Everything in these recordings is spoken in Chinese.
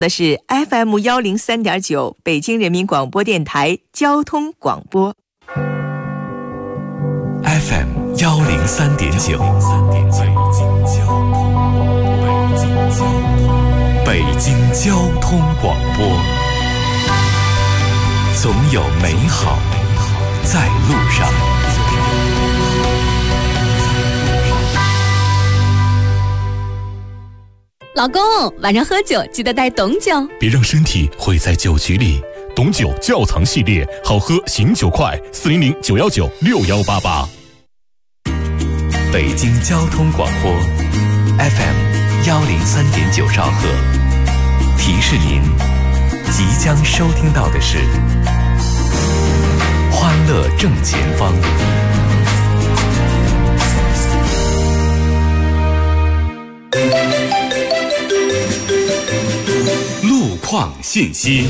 的是 FM103.9 北京人民广播电台交通广播。 FM103.9 北京交通广播，总有美好在路上。 老公，晚上喝酒记得带董酒， 别让身体毁在酒局里。董酒窖藏系列，好喝醒酒快，400-919-6188。北京交通广播 FM103.9兆赫，提示您即将收听到的是欢乐正前方。路况信息。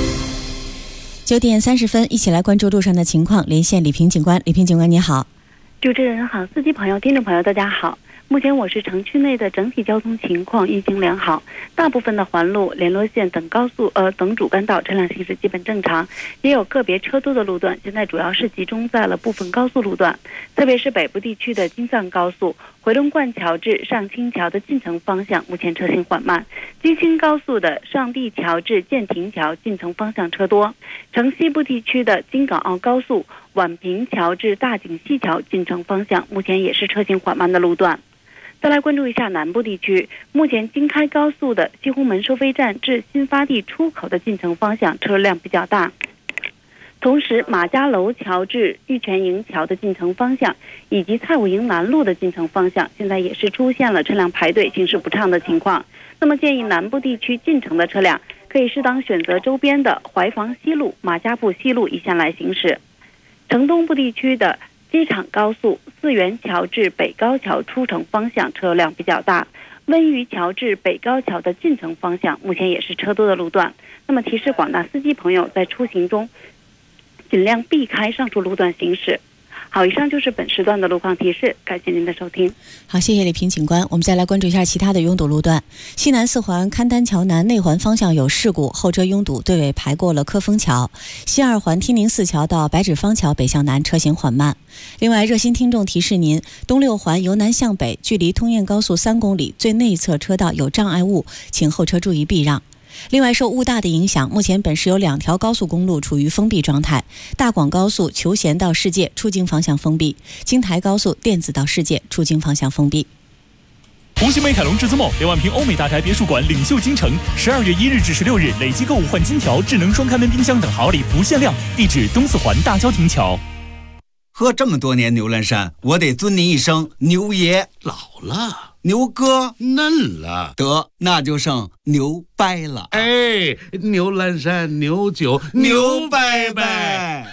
9点30分，一起来关注路上的情况。连线李平警官，李平警官你好。 主持人好，司机朋友、听众朋友大家好。目前我市城区内的整体交通情况运行良好，大部分的环路、联络线等等主干道车辆行驶基本正常，也有个别车多的路段，现在主要是集中在了部分高速路段，特别是北部地区的京藏高速回龙观桥至上清桥的进城方向目前车行缓慢，京青高速的上地桥至建亭桥进城方向车多，城西部地区的京港澳高速宛平桥至大井西桥进城方向目前也是车行缓慢的路段。再来关注一下南部地区，目前京开高速的西红门收费站至新发地出口的进城方向车辆比较大，同时马家楼桥至玉泉营桥的进城方向以及蔡武营南路的进城方向现在也是出现了车辆排队行驶不畅的情况，那么建议南部地区进城的车辆可以适当选择周边的怀房西路、马家铺西路一线来行驶。城东部地区的机场高速四元桥至北高桥出城方向车辆比较大，温榆桥至北高桥的进城方向目前也是车多的路段，那么提示广大司机朋友在出行中尽量避开上述路段行驶。好，以上就是本时段的路况提示，感谢您的收听。 好，谢谢李平警官。我们再来关注一下其他的拥堵路段。西南四环勘丹桥南内环方向有事故，后车拥堵，队尾排过了科丰桥。西二环天宁寺桥到白纸坊桥北向南车行缓慢。另外，热心听众提示您，东六环由南向北，距离通燕高速3公里，最内侧车道有障碍物，请后车注意避让。另外，受雾大的影响，目前本市有2条高速公路处于封闭状态，大广高速求贤到世界出京方向封闭，京台高速电子到世界出京方向封闭。 红星美凯龙至尊梦2万平欧美大宅别墅馆领袖京城，12月1日至16日累计购物换金条、智能双开门冰箱等好礼不限量，地址东四环大郊亭桥。 喝这么多年牛栏山，我得尊您一声牛爷。 老了， 牛哥嫩了， 得那就剩牛掰了。 哎，牛栏山牛酒牛掰掰。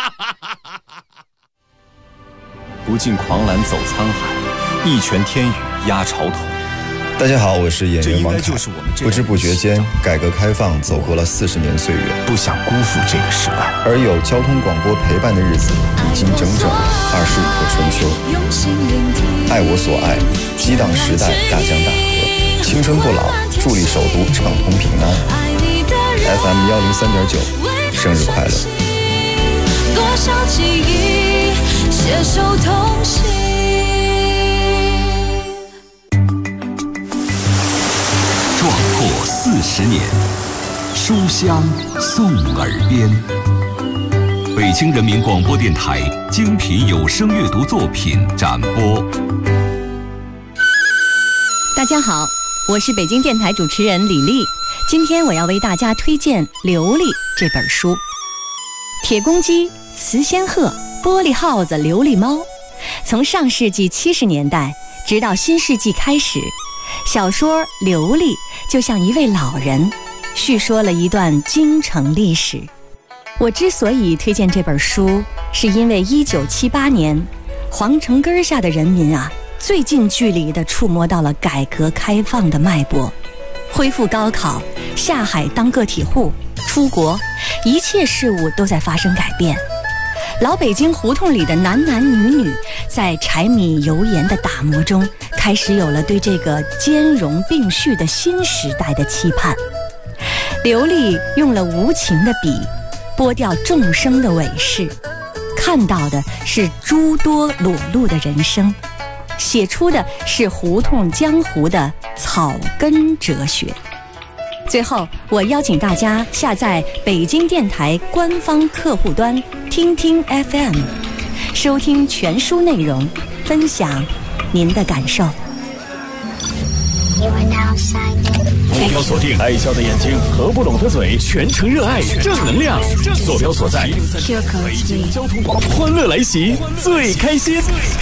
不尽狂澜走沧海，一拳天宇压潮头。 大家好，我是演员王凯。不知不觉间，改革开放走过了40年岁月， 不想辜负这个时代。 而有交通广播陪伴的日子，已经整整25个春秋。爱我所爱，激荡时代大江大河，青春不老，助力首都畅通平安。FM103.9，生日快乐！ 多少记忆携手同行。 壮阔40年，书香送耳边。北京人民广播电台精品有声阅读作品展播。 大家好，我是北京电台主持人李丽，今天我要为大家推荐《琉璃》这本书。铁公鸡、雌仙鹤、玻璃耗子、琉璃猫，从上世纪70年代直到新世纪开始，小说《琉璃》就像一位老人，叙说了一段京城历史。我之所以推荐这本书，是因为1978年，皇城根下的人民啊，最近距离地触摸到了改革开放的脉搏，恢复高考，下海当个体户，出国，一切事物都在发生改变。老北京胡同里的男男女女，在柴米油盐的打磨中，开始有了对这个兼容并蓄的新时代的期盼。 刘丽用了无情的笔，剥掉众生的伪饰，看到的是诸多裸露的人生，写出的是胡同江湖的草根哲学。最后，我邀请大家下载北京电台官方客户端听听 FM， 收听全书内容，分享您的感受。 目标锁定爱笑的眼睛，合不拢的嘴，全程热爱正能量。坐标所在北京交通广播，欢乐来袭，最开心。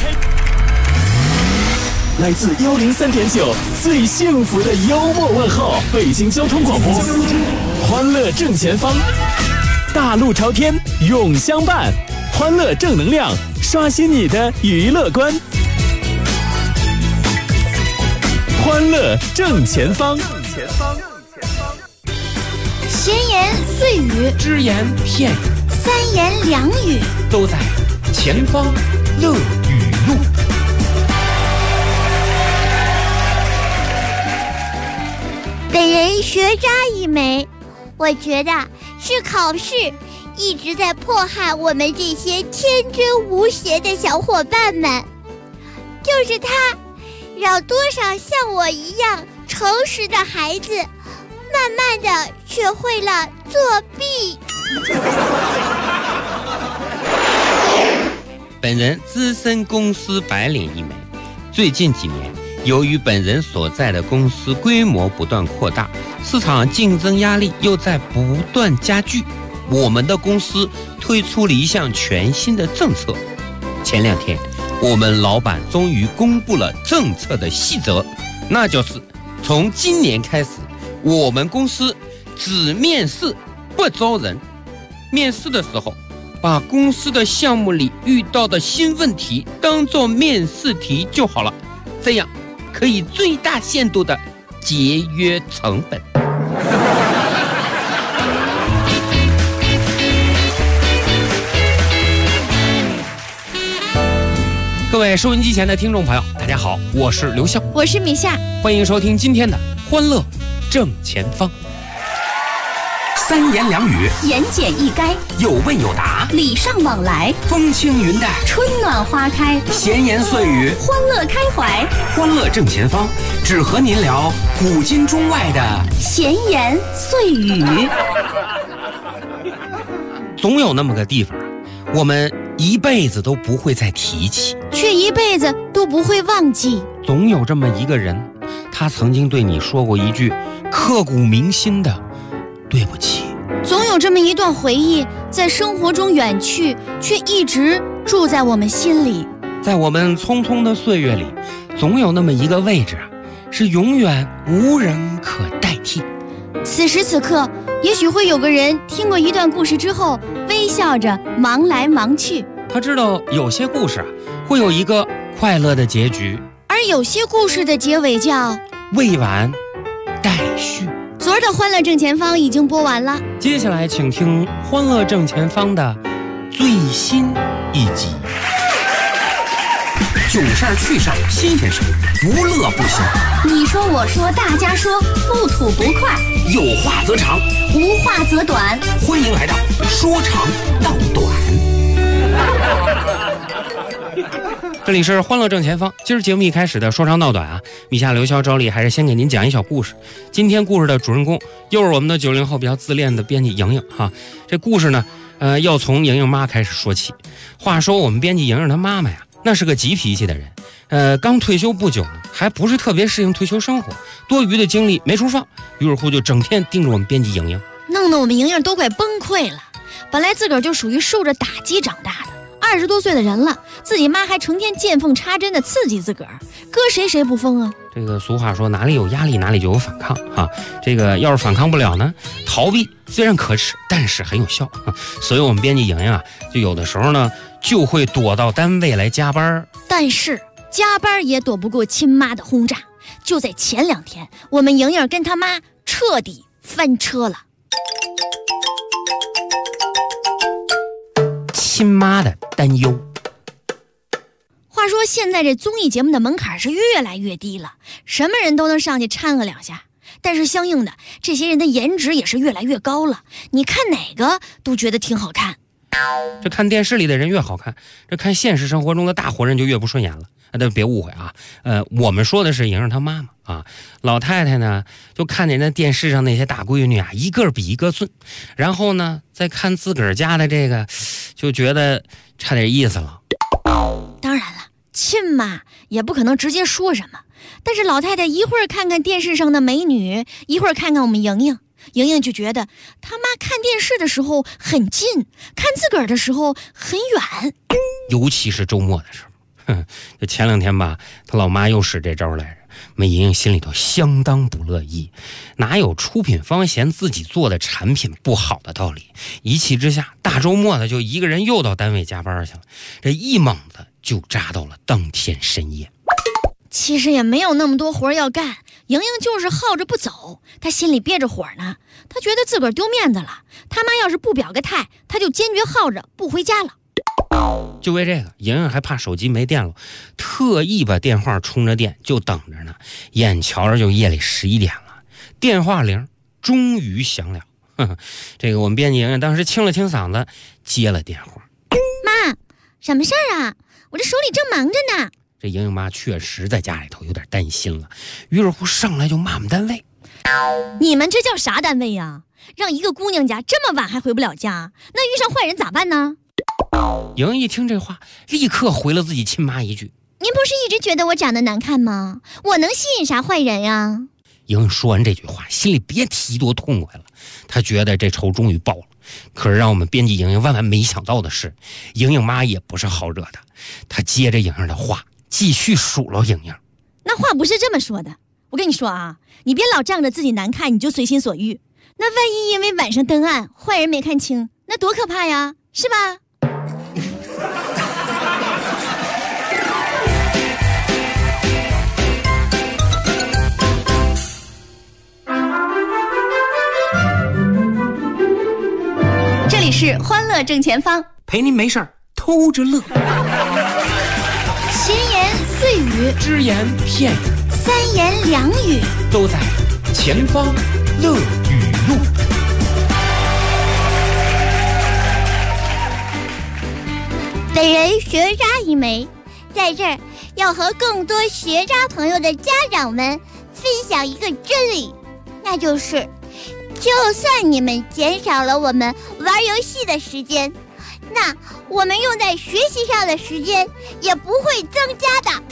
来自103.9最幸福的幽默问候，北京交通广播，欢乐正前方，大路朝天永相伴，欢乐正能量，刷新你的娱乐观。欢乐正前方， 闲言碎语， 只言片语， 三言两语， 都在前方乐语录。 本人学渣一枚，我觉得是考试一直在迫害我们这些天真无邪的小伙伴们，就是他让多少像我一样诚实的孩子慢慢的学会了作弊。 本人资深公司白领一枚，最近几年由于本人所在的公司规模不断扩大，市场竞争压力又在不断加剧，我们的公司推出了一项全新的政策。前2天我们老板终于公布了政策的细则，那就是从今年开始，我们公司只面试不招人。面试的时候，把公司的项目里遇到的新问题当作面试题就好了，这样可以最大限度的节约成本。各位收音机前的听众朋友，大家好，我是刘笑， 我是米夏， 欢迎收听今天的欢乐正前方。 三言两语， 言简意赅， 有问有答， 礼尚往来， 风轻云淡， 春暖花开， 闲言碎语， 欢乐开怀。 欢乐正前方，只和您聊古今中外的闲言碎语。 总有那么个地方，我们一辈子都不会再提起， 却一辈子都不会忘记。 总有这么一个人，他曾经对你说过一句刻骨铭心的对不起。 总有这么一段回忆，在生活中远去，却一直住在我们心里。 在我们匆匆的岁月里，总有那么一个位置，是永远无人可代替。 此时此刻，也许会有个人听过一段故事之后，微笑着忙来忙去。 他知道有些故事会有一个快乐的结局， 而有些故事的结尾叫未完待续。 昨儿的欢乐正前方已经播完了， 接下来请听欢乐正前方的最新一集。 囧事儿趣事儿新鲜事儿，不乐不行。 你说我说大家说，不吐不快， 有话则长， 无话则短。 欢迎来到说长道短。 这里是欢乐正前方，今儿节目一开始的说长道短啊，米夏刘潇照例还是先给您讲一小故事。今天故事的主人公又是我们的90后比较自恋的编辑莹莹哈。这故事呢，要从莹莹妈开始说起。话说我们编辑莹莹她妈妈呀，那是个急脾气的人，刚退休不久呢，还不是特别适应退休生活，多余的精力没处放，于是乎就整天盯着我们编辑莹莹， 弄得我们莹莹都快崩溃了。本来自个儿就属于受着打击长大的，20多岁的人了，自己妈还成天见缝插针的刺激自个儿，搁谁不疯啊？ 这个俗话说，哪里有压力哪里就有反抗哈。这个要是反抗不了呢，逃避虽然可耻，但是很有效。所以我们编辑莹莹啊，就有的时候呢就会躲到单位来加班， 但是加班也躲不过亲妈的轰炸。就在前2天，我们莹莹跟她妈彻底翻车了。 亲妈的担忧。 话说现在这综艺节目的门槛是越来越低了，什么人都能上去掺和2下。 但是相应的，这些人的颜值也是越来越高了，你看哪个都觉得挺好看。 这看电视里的人越好看，这看现实生活中的大活人就越不顺眼了。但别误会啊，我们说的是莹莹她妈妈啊。老太太呢，就看见那电视上那些大闺女啊，一个比一个俊，然后呢，再看自个儿家的这个，就觉得差点意思了。 当然了，亲嘛也不可能直接说什么，但是老太太一会儿看看电视上的美女，一会儿看看我们莹莹，莹莹就觉得他妈看电视的时候很近，看自个儿的时候很远， 尤其是周末的时候。这前2天吧，他老妈又使这招来着，梅莹莹心里头相当不乐意，哪有出品方嫌自己做的产品不好的道理？一气之下，大周末的就一个人又到单位加班去了，这一猛子就扎到了当天深夜。 其实也没有那么多活要干，莹莹就是耗着不走，她心里憋着火呢，她觉得自个儿丢面子了，他妈要是不表个态，她就坚决耗着不回家了。 就为这个，莹莹还怕手机没电了，特意把电话充着电，就等着呢。眼瞧着就夜里11点了，电话铃终于响了。这个我们编辑莹莹当时清了清嗓子，接了电话。 妈，什么事儿啊？我这手里正忙着呢。 这莹莹妈确实在家里头有点担心了，于是乎上来就骂我们单位。 你们这叫啥单位呀？让一个姑娘家这么晚还回不了家，那遇上坏人咋办呢？ 莹莹一听这话，立刻回了自己亲妈一句： 您不是一直觉得我长得难看吗？我能吸引啥坏人呀？ 莹莹说完这句话，心里别提多痛快了。她觉得这仇终于报了。可是让我们编辑莹莹万万没想到的是，莹莹妈也不是好惹的。她接着莹莹的话，继续数落莹莹。 那话不是这么说的，我跟你说啊，你别老仗着自己难看你就随心所欲，那万一因为晚上灯暗，坏人没看清，那多可怕呀，是吧？ 这里是欢乐正前方， 陪您没事儿偷着乐。 闲言碎语， 只言片语， 三言两语， 都在前方乐语录。 本人学渣一枚，在这儿要和更多学渣朋友的家长们分享一个真理，那就是就算你们减少了我们玩游戏的时间，那我们用在学习上的时间也不会增加的。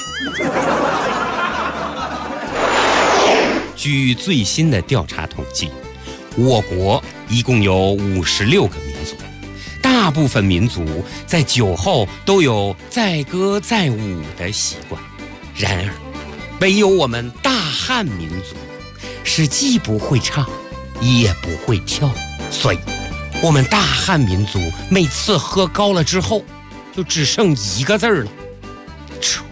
据最新的调查统计，我国一共有56个民族，大部分民族在酒后都有载歌载舞的习惯，然而唯有我们大汉民族是既不会唱也不会跳，所以我们大汉民族每次喝高了之后就只剩一个字了，吹。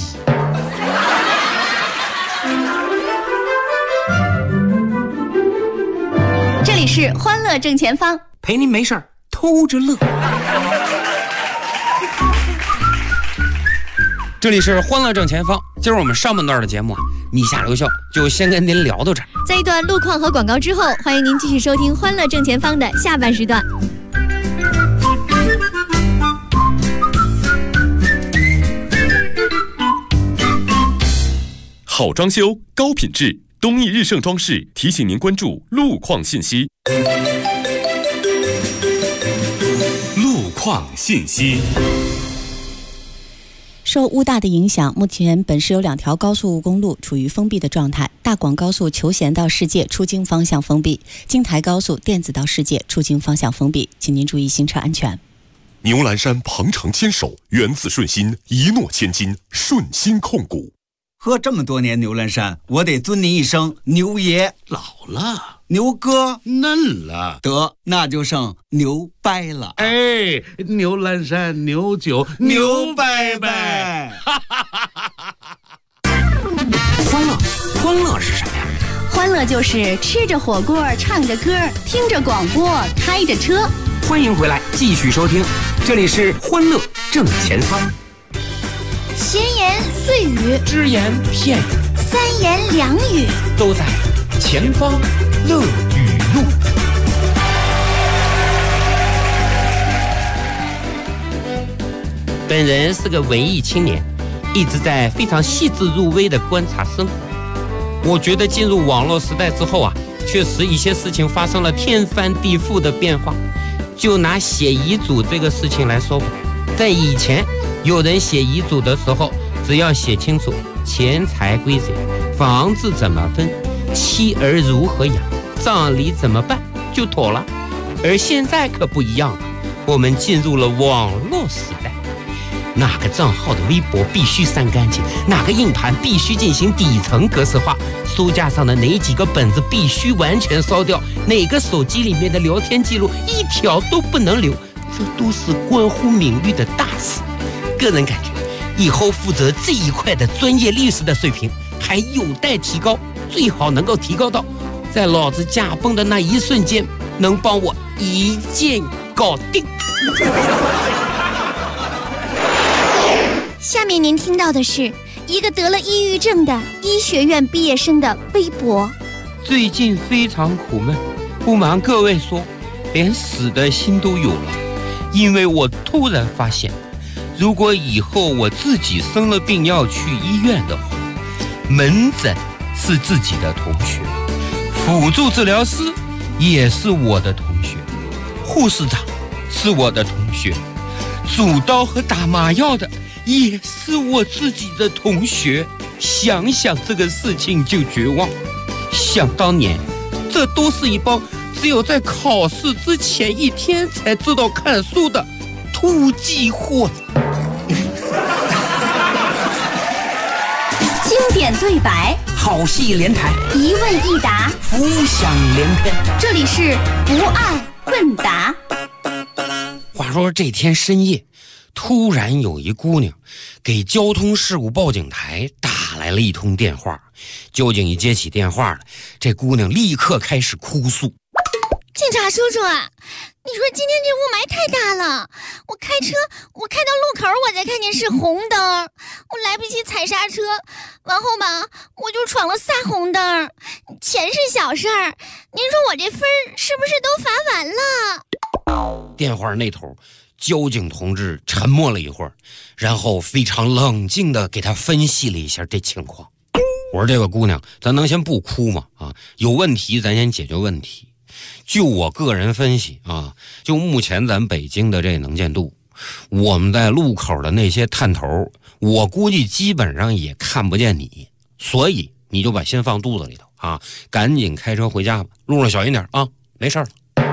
这里是欢乐正前方， 陪您没事儿偷着乐。 这里是欢乐正前方，今儿我们上半段的节目啊，米下留校就先跟您聊到这儿。 在一段路况和广告之后，欢迎您继续收听欢乐正前方的下半时段。 好装修，高品质，东义日盛装饰提醒您关注路况信息。路况信息。 受乌大的影响，目前本市有2条高速公路处于封闭的状态：大广高速求贤到世界出京方向封闭，京台高速电子到世界出京方向封闭，请您注意行车安全。 牛栏山鹏程牵手，源自顺心，一诺千金，顺心控股。 喝这么多年牛栏山，我得尊您一声牛爷。 老了， 牛哥嫩了， 得那就剩牛掰了。 哎，牛栏山牛酒牛掰掰。 欢乐是什么呀？ 欢乐就是吃着火锅，唱着歌，听着广播，开着车。 欢迎回来，继续收听，这里是欢乐正前方。 闲言碎语， 只言片语， 三言两语， 都在前方乐语录。 本人是个文艺青年，一直在非常细致入微地观察生活。我觉得进入网络时代之后啊，确实一些事情发生了天翻地覆的变化。就拿写遗嘱这个事情来说吧，在以前有人写遗嘱的时候，只要写清楚钱财归谁，房子怎么分，妻儿如何养，葬礼怎么办就妥了。而现在可不一样了，我们进入了网络时代，哪个账号的微博必须删干净，哪个硬盘必须进行底层格式化，书架上的哪几个本子必须完全烧掉，哪个手机里面的聊天记录一条都不能留，这都是关乎名誉的大事。个人感觉以后负责这一块的专业律师的水平还有待提高，最好能够提高到在老子驾崩的那一瞬间能帮我一键搞定。 下面您听到的是一个得了抑郁症的医学院毕业生的微博。 最近非常苦闷，不瞒各位说，连死的心都有了。因为我突然发现，如果以后我自己生了病要去医院的话，门诊是自己的同学，辅助治疗师也是我的同学，护士长是我的同学，主刀和打麻药的也是我自己的同学。想想这个事情就绝望。想当年，这都是一帮只有在考试之前一天才知道看书的突击货。 经典对白， 好戏连台， 一问一答， 浮想联翩。 这里是不爱问答。 话说这天深夜，突然有一姑娘给交通事故报警台打来了一通电话。交警一接起电话了，这姑娘立刻开始哭诉： 警察叔叔啊，你说今天这雾霾太大了，我开到路口我才看见是红灯，我来不及踩刹车，完后吧我就闯了3红灯。钱是小事儿，您说我这分是不是都罚完了？ 电话那头交警同志沉默了一会儿，然后非常冷静地给他分析了一下这情况。我说这个姑娘，咱能先不哭吗？有问题咱先解决问题。就我个人分析啊，就目前咱北京的这能见度，我们在路口的那些探头，我估计基本上也看不见你，所以你就把心放肚子里头啊，赶紧开车回家吧，路上小心点啊，没事了。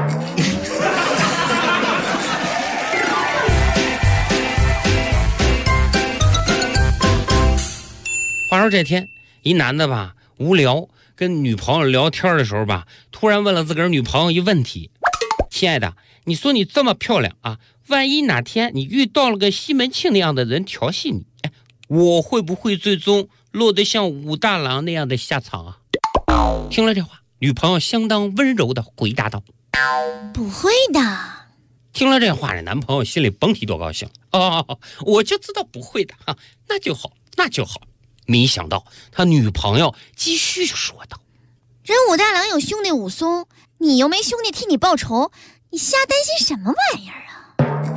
话说这天，一男的吧无聊跟女朋友聊天的时候吧，突然问了自个儿女朋友一问题：亲爱的，你说你这么漂亮啊，万一哪天你遇到了个西门庆那样的人调戏你，我会不会最终落得像武大郎那样的下场啊？听了这话，女朋友相当温柔的回答道： 不会的。 听了这话，这男朋友心里甭提多高兴我就知道不会的那就好，那就好。没想到他女朋友继续说道： 人武大郎有兄弟武松，你又没兄弟替你报仇，你瞎担心什么玩意儿啊？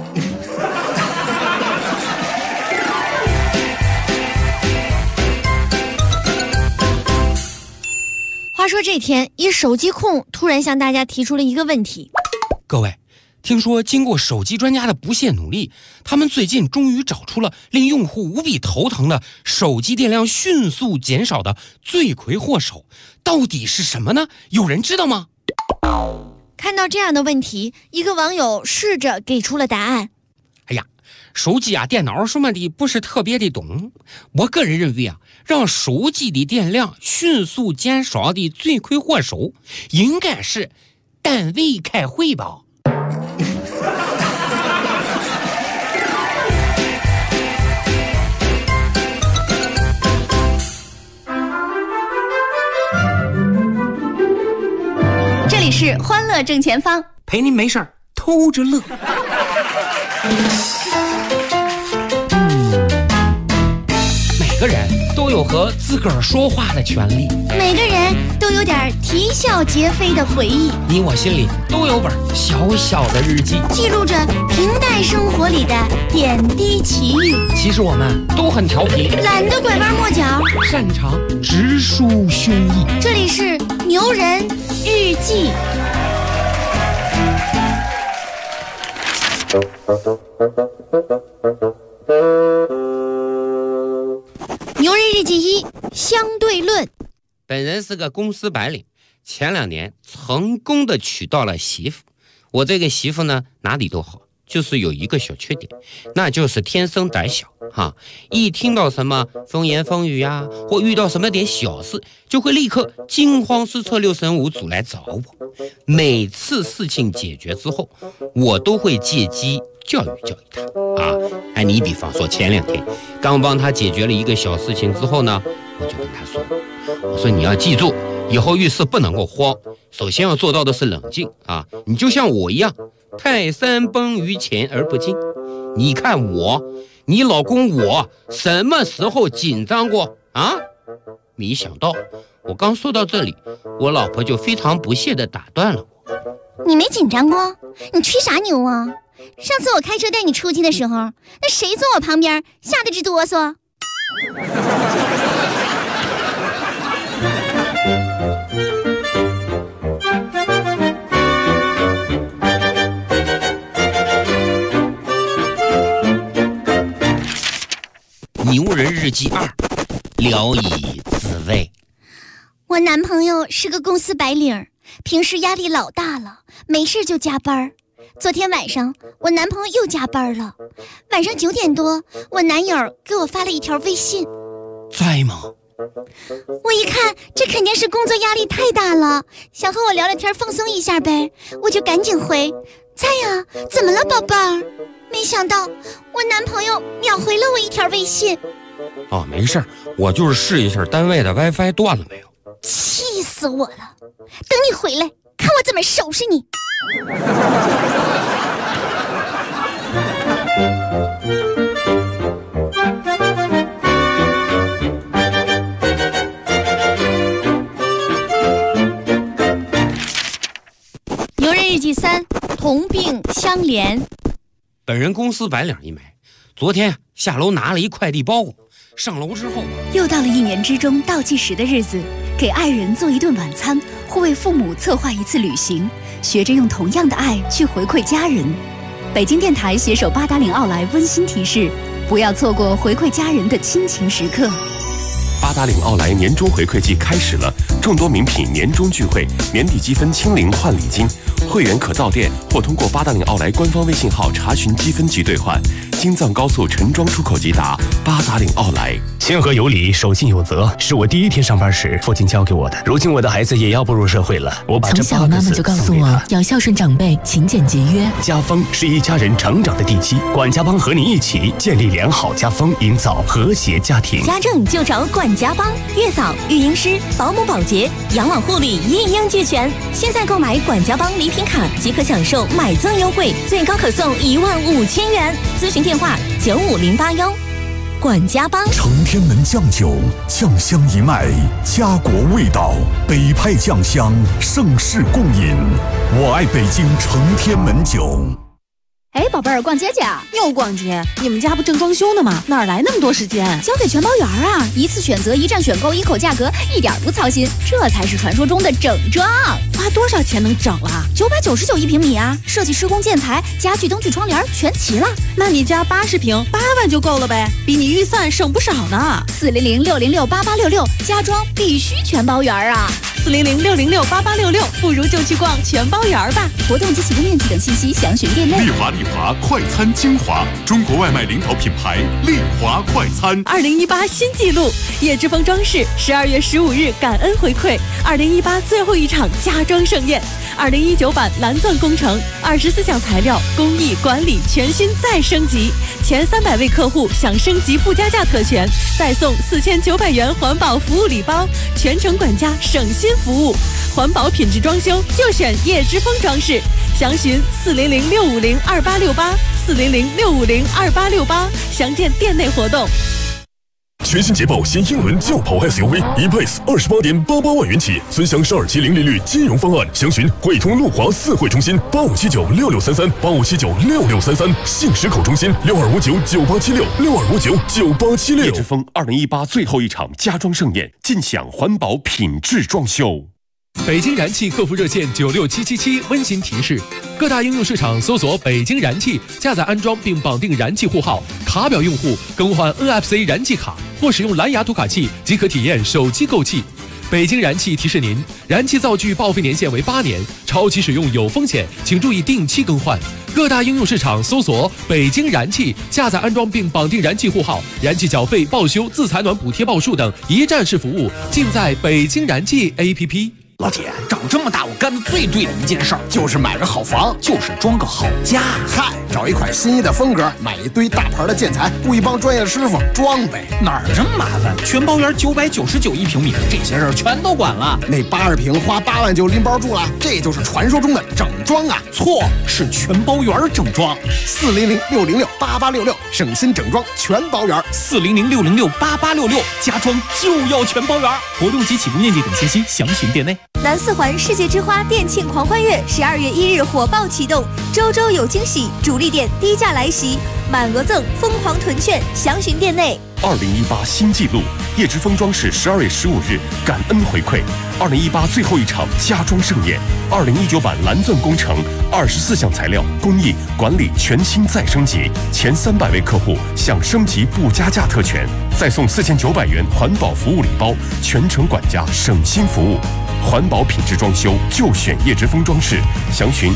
话说这天，一手机控突然向大家提出了一个问题： 各位，听说经过手机专家的不懈努力，他们最近终于找出了令用户无比头疼的手机电量迅速减少的罪魁祸首，到底是什么呢？有人知道吗？ 看到这样的问题，一个网友试着给出了答案。 哎呀，手机电脑什么的不是特别的懂，我个人认为让手机的电量迅速减少的罪魁祸首应该是单位开会吧。 这里是欢乐正前方， 陪您没事儿偷着乐。 每个人都有和自个儿说话的权利。 每个人都有点啼笑皆非的回忆， 你我心里都有本小小的日记， 记录着平淡生活里的点滴奇遇。 其实我们都很调皮， 懒得拐弯抹角， 擅长直抒胸臆。 这里是牛人日记。牛人日记一：相对论。 本人是个公司白领，前2年成功的娶到了媳妇。我这个媳妇呢，哪里都好，就是有一个小缺点，那就是天生胆小哈。一听到什么风言风语啊，或遇到什么点小事，就会立刻惊慌失措6神5主来找我。每次事情解决之后，我都会借机教育他啊。你比方说前2天刚帮他解决了一个小事情之后呢，我就跟他说，我说你要记住，以后遇事不能够慌，首先要做到的是冷静啊。你就像我一样，泰山崩于前而不惊。你看我，你老公我什么时候紧张过啊？没想到我刚说到这里，我老婆就非常不屑地打断了我。 你没紧张过？你吹啥牛啊？上次我开车带你出去的时候，那谁坐我旁边吓得直哆嗦？ 牛人日记2，聊以自慰。 我男朋友是个公司白领，平时压力老大了，没事就加班。昨天晚上我男朋友又加班了，晚上9点多，我男友给我发了一条微信， 在吗？ 我一看这肯定是工作压力太大了，想和我聊聊天放松一下呗，我就赶紧回，在呀，怎么了宝贝儿？没想到我男朋友秒回了我一条微信， 没事，我就是试一下单位的 WiFi 断了没有。 气死我了，等你回来看我怎么收拾你。牛人日记3：同病相怜。 本人公司白领一枚，昨天下楼拿了一快递包裹，上楼之后又到了1年之中倒计时的日子，给爱人做一顿晚餐，或为父母策划一次旅行，学着用同样的爱去回馈家人。北京电台携手八达岭奥莱温馨提示，不要错过回馈家人的亲情时刻。 八达岭奥莱年终回馈季开始了，众多名品年终聚会，年底积分清零换礼金，会员可到店或通过八达岭奥莱官方微信号查询积分及兑换。京藏高速陈庄出口即达，八达岭奥莱。 谦和有礼，守信有责，是我第1天上班时父亲教给我的。如今我的孩子也要步入社会了，我把这从小妈妈就告诉我要孝顺长辈，勤俭节约。 家风是一家人成长的地基，管家帮和你一起建立良好家风，营造和谐家庭。 家政就找管家帮，月嫂、育婴师、保姆、保洁、养老护理一应俱全。现在购买管家帮礼品卡即可享受买赠优惠，最高可送15000元。咨询电话95081。管家帮承天门酱酒，酱香一脉，家国味道，北派酱香，盛世共饮。我爱北京承天门酒。 哎，宝贝儿，逛街去啊？ 又逛街？你们家不正装修呢吗？哪来那么多时间？ 交给全包园啊！一次选择，一站选购，一口价格，一点不操心，这才是传说中的整装。 花多少钱能整啊 ？999一平米啊！设计、施工、建材、家具、灯具、窗帘全齐了。 那你家80平，8万就够了呗，比你预算省不少呢。 400-606-8866，家装必须全包园啊 ！400-606-8866，不如就去逛全包园吧。 活动及启动面积等信息详询店内。 丽华快餐精华，中国外卖领导品牌丽华快餐。 2018新纪录，叶之峰装饰12月15日感恩回馈，2018最后一场家装盛宴，2019版蓝钻工程，24项材料工艺管理全新再升级，前300位客户享升级不加价特权，再送4900元环保服务礼包，全程管家省心服务，环保品质装修就选叶之峰装饰。详询400-650-2868，400-650-2868，详见店内活动。 全新捷豹新英伦轿跑 SUV E-Pace 28.88万元起，尊享12期零利率金融方案，详询汇通路华4汇中心85796633，85796633，杏石口中心62599876，62599876。 叶之峰2018最后一场家装盛宴，尽享环保品质装修。 北京燃气客服热线96777温馨提示：各大应用市场搜索北京燃气，下载安装并绑定燃气户号，卡表用户更换 NFC 燃气卡或使用蓝牙读卡器即可体验手机购气。北京燃气提示您，燃气灶具报废年限为8年，超期使用有风险，请注意定期更换。各大应用市场搜索北京燃气，下载安装并绑定燃气户号，燃气缴费、报修、自采暖补贴报数等一站式服务尽在北京燃气 APP。 老铁，长这么大我干的最对的一件事儿就是买个好房，就是装个好家。嗨，找一款心仪的风格，买一堆大牌的建材，雇一帮专业的师傅装呗。哪儿这么麻烦？全包园999一平米，这些事儿全都管了。那80平花8万就拎包住了，这就是传说中的整装啊！错，是全包园整装。400-606-8866，省心整装全包园。400-606-8866，家装就要全包园。活动及起步面积等信息详询店内。 南四环世界之花店庆狂欢月12月1日火爆启动，周周有惊喜，主力店低价来袭，满额赠，疯狂囤券，详询店内。 2018新纪录，叶之峰装饰12月15日感恩回馈，2018最后一场家装盛宴，2019版蓝钻工程，24项材料、工艺、管理全新再升级，前300位客户享升级不加价特权，再送4900元环保服务礼包，全程管家省心服务。环保品质装修就选叶之峰装饰，详询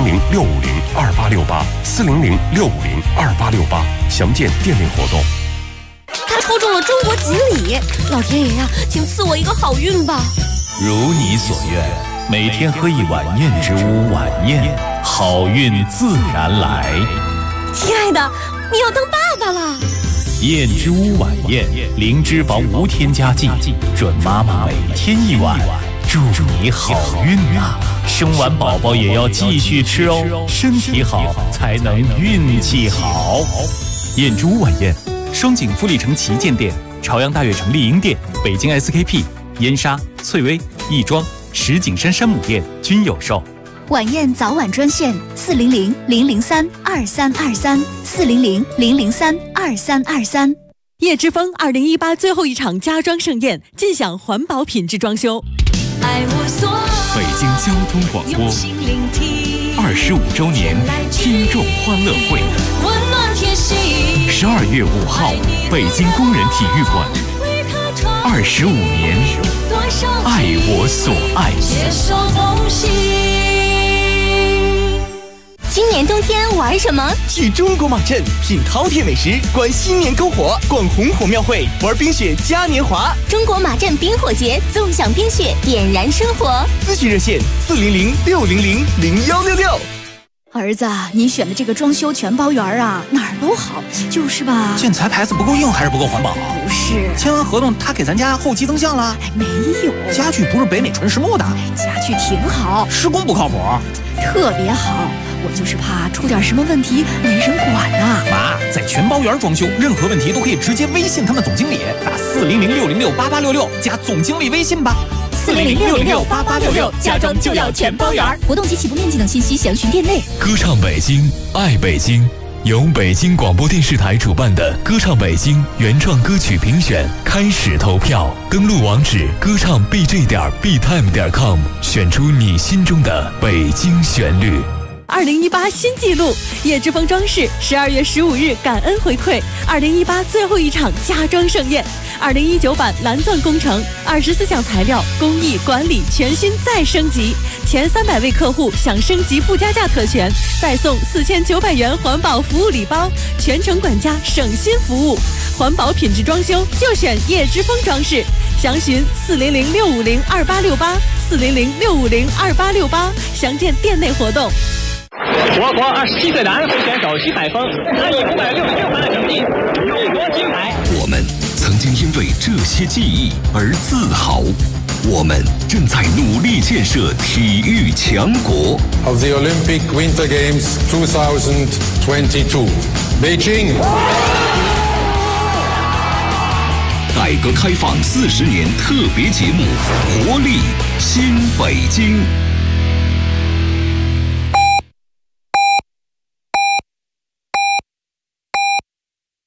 400-650-2868，400-650-2868，详见店内活动。 他抽中了中国锦鲤，老天爷呀，请赐我一个好运吧！ 如你所愿，每天喝一碗燕之屋晚宴，好运自然来。 亲爱的，你要当爸爸了！ 燕之屋晚宴，零脂肪无添加剂，准妈妈每天一碗，祝你好运啊！生完宝宝也要继续吃哦，身体好才能运气好。 燕之屋晚宴，双井富力城旗舰店、朝阳大悦城丽婴店、北京 SKP、燕莎、翠微、亦庄、石景山山姆店均有售。 晚宴早晚专线400-003-2323，400-003-2323。 叶之峰2018最后一场家装盛宴，尽享环保品质装修。 北京交通广播25周年听众欢乐会，12月5号，北京工人体育馆，25年，爱我所爱。 今年冬天玩什么？ 去中国马镇品饕餮美食，观新年篝火，逛红火庙会，玩冰雪嘉年华。 中国马镇冰火节，纵享冰雪，点燃生活。 咨询热线400-600-0166。 儿子，你选的这个装修全包园啊，哪儿都好，就是吧？ 建材牌子不够硬，还是不够环保？ 不是， 签完合同他给咱家后期增项了？ 没有， 家具不是北美纯实木的。 家具挺好， 施工不靠谱， 特别好。我就是怕出点什么问题没人管呐。 妈，在全包园装修，任何问题都可以直接微信他们总经理，打400-606-8866加总经理微信吧。 400-606-8866，家装就要全包园。 活动及起步面积等信息详询店内。 歌唱北京，爱北京，由北京广播电视台主办的歌唱北京原创歌曲评选开始投票，登录网址歌唱 bj.btime.com， 选出你心中的北京旋律。 2018新纪录，叶之峰装饰12月15日感恩回馈2018最后一场家装盛宴，2019版蓝钻工程，24项材料、工艺、管理全新再升级，前300位客户享升级不加价特权，再送4900元环保服务礼包，全程管家省心服务，环保品质装修就选叶之峰装饰，详询400-650-2868，400-650-2868，详见店内活动。 我国27岁男会选手徐海峰，他以566分的成绩入国金牌。 我们曾经因为这些记忆而自豪，我们正在努力建设体育强国。 Of the Olympic Winter Games 2022, Beijing. 改革开放40年特别节目《活力新北京》。